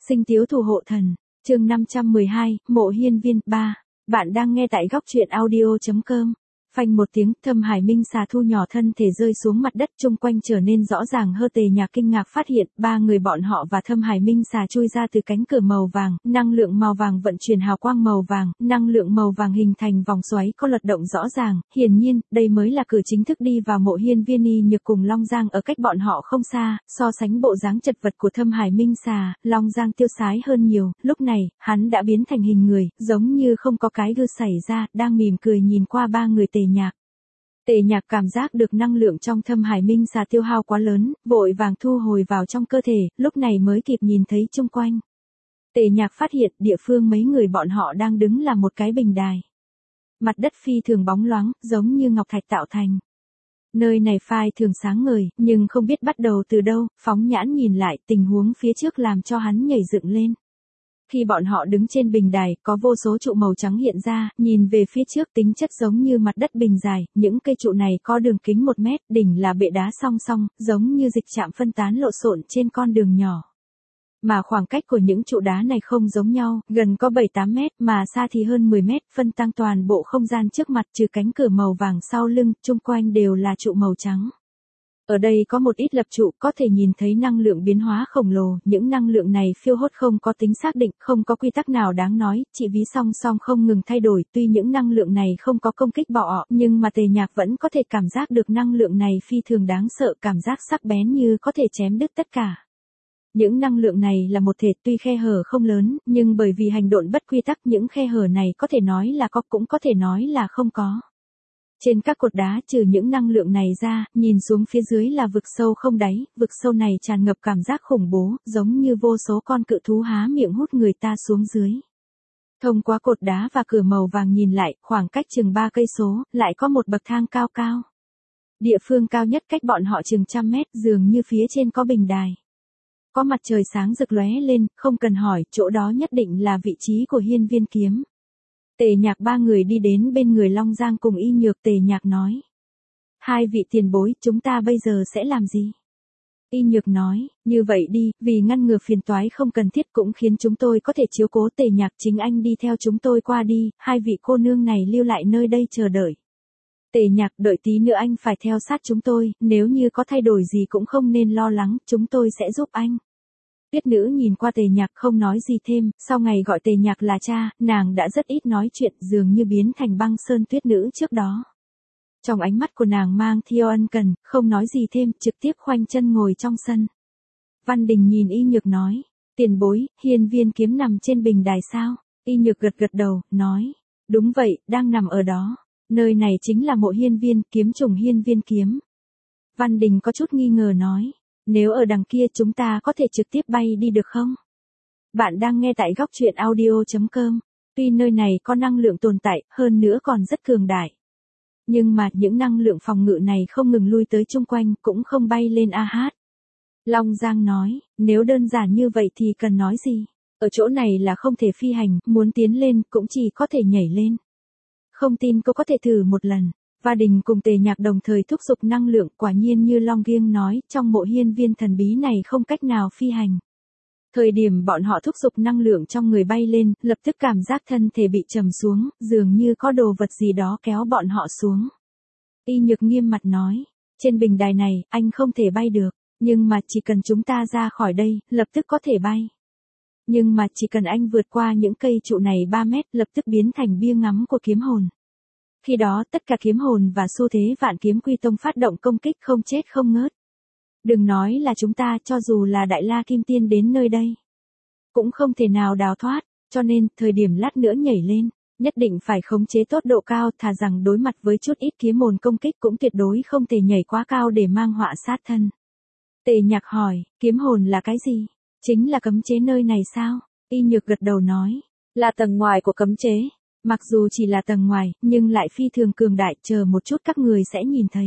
Sinh tiếu thủ hộ thần, chương 512, Mộ Hiên Viên 3. Bạn đang nghe tại góc truyện audio.com. Phanh một tiếng, Thâm Hải Minh xà thu nhỏ thân thể rơi xuống mặt đất, chung quanh trở nên rõ ràng hơn. Tề Nhạc kinh ngạc phát hiện, ba người bọn họ và Thâm Hải Minh xà chui ra từ cánh cửa màu vàng, năng lượng màu vàng vận chuyển hào quang màu vàng, năng lượng màu vàng hình thành vòng xoáy có lật động rõ ràng, hiển nhiên, đây mới là cửa chính thức đi vào Mộ Hiên Viên. Y Nhược cùng Long Giang ở cách bọn họ không xa, so sánh bộ dáng chật vật của Thâm Hải Minh xà, Long Giang tiêu sái hơn nhiều, lúc này, hắn đã biến thành hình người, giống như không có cái gư xảy ra, đang mỉm cười nhìn qua ba người Tề Nhạc. Tề Nhạc cảm giác được năng lượng trong Thâm Hải Minh xà tiêu hao quá lớn, vội vàng thu hồi vào trong cơ thể, lúc này mới kịp nhìn thấy chung quanh. Tề Nhạc phát hiện địa phương mấy người bọn họ đang đứng là một cái bình đài. Mặt đất phi thường bóng loáng, giống như ngọc thạch tạo thành. Nơi này phai thường sáng ngời, nhưng không biết bắt đầu từ đâu, phóng nhãn nhìn lại, tình huống phía trước làm cho hắn nhảy dựng lên. Khi bọn họ đứng trên bình đài, có vô số trụ màu trắng hiện ra, nhìn về phía trước tính chất giống như mặt đất bình dài, những cây trụ này có đường kính 1 mét, đỉnh là bệ đá song song, giống như dịch trạm phân tán lộn xộn trên con đường nhỏ. Mà khoảng cách của những trụ đá này không giống nhau, gần có 7-8 mét, mà xa thì hơn 10 mét, phân tăng toàn bộ không gian trước mặt trừ cánh cửa màu vàng sau lưng, chung quanh đều là trụ màu trắng. Ở đây có một ít lập trụ có thể nhìn thấy năng lượng biến hóa khổng lồ, những năng lượng này phiêu hốt không có tính xác định, không có quy tắc nào đáng nói, chỉ ví song song không ngừng thay đổi, tuy những năng lượng này không có công kích bọ, nhưng mà Tề Nhạc vẫn có thể cảm giác được năng lượng này phi thường đáng sợ, cảm giác sắc bén như có thể chém đứt tất cả. Những năng lượng này là một thể, tuy khe hở không lớn, nhưng bởi vì hành độn bất quy tắc những khe hở này có thể nói là có cũng có thể nói là không có. Trên các cột đá trừ những năng lượng này ra, nhìn xuống phía dưới là vực sâu không đáy, vực sâu này tràn ngập cảm giác khủng bố, giống như vô số con cự thú há miệng hút người ta xuống dưới. Thông qua cột đá và cửa màu vàng nhìn lại, khoảng cách chừng 3 cây số, lại có một bậc thang cao cao. Địa phương cao nhất cách bọn họ chừng 100 mét, dường như phía trên có bình đài. Có mặt trời sáng rực lóe lên, không cần hỏi, chỗ đó nhất định là vị trí của Hiên Viên kiếm. Tề Nhạc ba người đi đến bên người Long Giang cùng Y Nhược. Tề Nhạc nói: hai vị tiền bối, chúng ta bây giờ sẽ làm gì? Y Nhược nói: như vậy đi, vì ngăn ngừa phiền toái không cần thiết cũng khiến chúng tôi có thể chiếu cố. Tề Nhạc, chính anh đi theo chúng tôi qua đi, hai vị cô nương này lưu lại nơi đây chờ đợi. Tề Nhạc, đợi tí nữa anh phải theo sát chúng tôi, nếu như có thay đổi gì cũng không nên lo lắng, chúng tôi sẽ giúp anh. Tuyết nữ nhìn qua Tề Nhạc không nói gì thêm, sau ngày gọi Tề Nhạc là cha, nàng đã rất ít nói chuyện, dường như biến thành băng sơn tuyết nữ trước đó. Trong ánh mắt của nàng mang theo ân cần, không nói gì thêm, trực tiếp khoanh chân ngồi trong sân. Văn Đình nhìn Y Nhược nói: tiền bối, Hiên Viên kiếm nằm trên bình đài sao? Y Nhược gật gật đầu, nói: đúng vậy, đang nằm ở đó. Nơi này chính là Mộ Hiên Viên, kiếm trùng Hiên Viên kiếm. Văn Đình có chút nghi ngờ nói: nếu ở đằng kia chúng ta có thể trực tiếp bay đi được không? Bạn đang nghe tại góc truyện audio.com. Tuy nơi này có năng lượng tồn tại, hơn nữa còn rất cường đại. Nhưng mà những năng lượng phòng ngự này không ngừng lui tới chung quanh, cũng không bay lên AH. Long Giang nói: nếu đơn giản như vậy thì cần nói gì? Ở chỗ này là không thể phi hành, muốn tiến lên cũng chỉ có thể nhảy lên. Không tin cô có thể thử một lần. Và Đình cùng Tề Nhạc đồng thời thúc giục năng lượng, quả nhiên như Long Giang nói, trong Mộ Hiên Viên thần bí này không cách nào phi hành. Thời điểm bọn họ thúc giục năng lượng trong người bay lên, lập tức cảm giác thân thể bị trầm xuống, dường như có đồ vật gì đó kéo bọn họ xuống. Y Nhược nghiêm mặt nói: trên bình đài này, anh không thể bay được, nhưng mà chỉ cần chúng ta ra khỏi đây, lập tức có thể bay. Nhưng mà chỉ cần anh vượt qua những cây trụ này 3 mét, lập tức biến thành bia ngắm của kiếm hồn. Khi đó tất cả kiếm hồn và xu thế Vạn Kiếm Quy Tông phát động công kích không chết không ngớt. Đừng nói là chúng ta, cho dù là Đại La Kim Tiên đến nơi đây, cũng không thể nào đào thoát, cho nên thời điểm lát nữa nhảy lên, nhất định phải khống chế tốt độ cao, thà rằng đối mặt với chút ít kiếm hồn công kích cũng tuyệt đối không thể nhảy quá cao để mang họa sát thân. Tề Nhạc hỏi: kiếm hồn là cái gì? Chính là cấm chế nơi này sao? Y Nhược gật đầu nói: là tầng ngoài của cấm chế. Mặc dù chỉ là tầng ngoài, nhưng lại phi thường cường đại, chờ một chút các người sẽ nhìn thấy.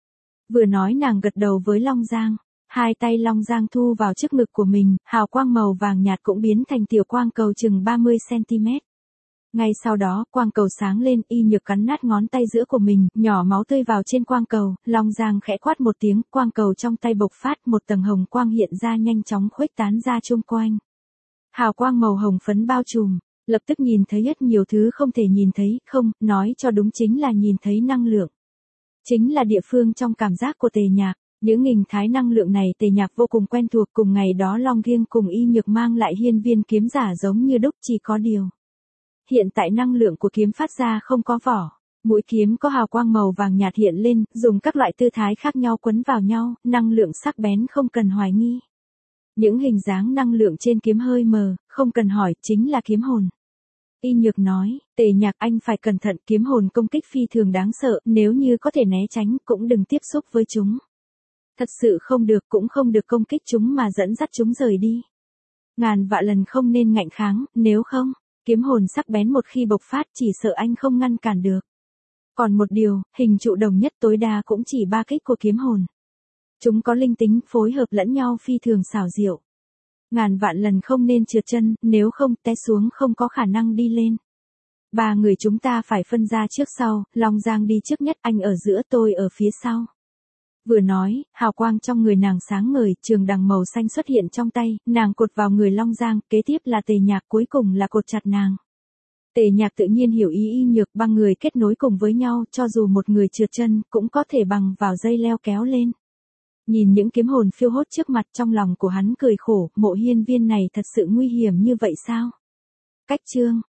Vừa nói nàng gật đầu với Long Giang, hai tay Long Giang thu vào trước ngực của mình, hào quang màu vàng nhạt cũng biến thành tiểu quang cầu chừng 30 cm. Ngay sau đó, quang cầu sáng lên, Y Nhược cắn nát ngón tay giữa của mình, nhỏ máu tươi vào trên quang cầu, Long Giang khẽ quát một tiếng, quang cầu trong tay bộc phát, một tầng hồng quang hiện ra nhanh chóng khuếch tán ra chung quanh. Hào quang màu hồng phấn bao trùm, lập tức nhìn thấy rất nhiều thứ không thể nhìn thấy, không, nói cho đúng chính là nhìn thấy năng lượng. Chính là địa phương trong cảm giác của Tề Nhạc, những hình thái năng lượng này Tề Nhạc vô cùng quen thuộc, cùng ngày đó Long Kiêng cùng Y Nhược mang lại hiên viên kiếm giả giống như đúc, chỉ có điều. Hiện tại năng lượng của kiếm phát ra không có vỏ, mũi kiếm có hào quang màu vàng nhạt hiện lên, dùng các loại tư thái khác nhau quấn vào nhau, năng lượng sắc bén không cần hoài nghi. Những hình dáng năng lượng trên kiếm hơi mờ, không cần hỏi, chính là kiếm hồn. Y Nhược nói, Tề Nhạc anh phải cẩn thận, kiếm hồn công kích phi thường đáng sợ, nếu như có thể né tránh cũng đừng tiếp xúc với chúng. Thật sự không được, cũng không được công kích chúng mà dẫn dắt chúng rời đi. Ngàn vạn lần không nên ngạnh kháng, nếu không, kiếm hồn sắc bén một khi bộc phát chỉ sợ anh không ngăn cản được. Còn một điều, hình trụ đồng nhất tối đa cũng chỉ 3 kích của kiếm hồn. Chúng có linh tính, phối hợp lẫn nhau phi thường xảo diệu. Ngàn vạn lần không nên trượt chân, nếu không té xuống không có khả năng đi lên. 3 người chúng ta phải phân ra trước sau, Long Giang đi trước nhất, anh ở giữa, tôi ở phía sau. Vừa nói, hào quang trong người nàng sáng ngời, trường đằng màu xanh xuất hiện trong tay, nàng cột vào người Long Giang, kế tiếp là Tề Nhạc, cuối cùng là cột chặt nàng. Tề Nhạc tự nhiên hiểu ý Y Nhược, băng người kết nối cùng với nhau, cho dù một người trượt chân, cũng có thể bằng vào dây leo kéo lên. Nhìn những kiếm hồn phiêu hốt trước mặt, trong lòng của hắn cười khổ, Mộ Hiên Viên này thật sự nguy hiểm như vậy sao? Cách chương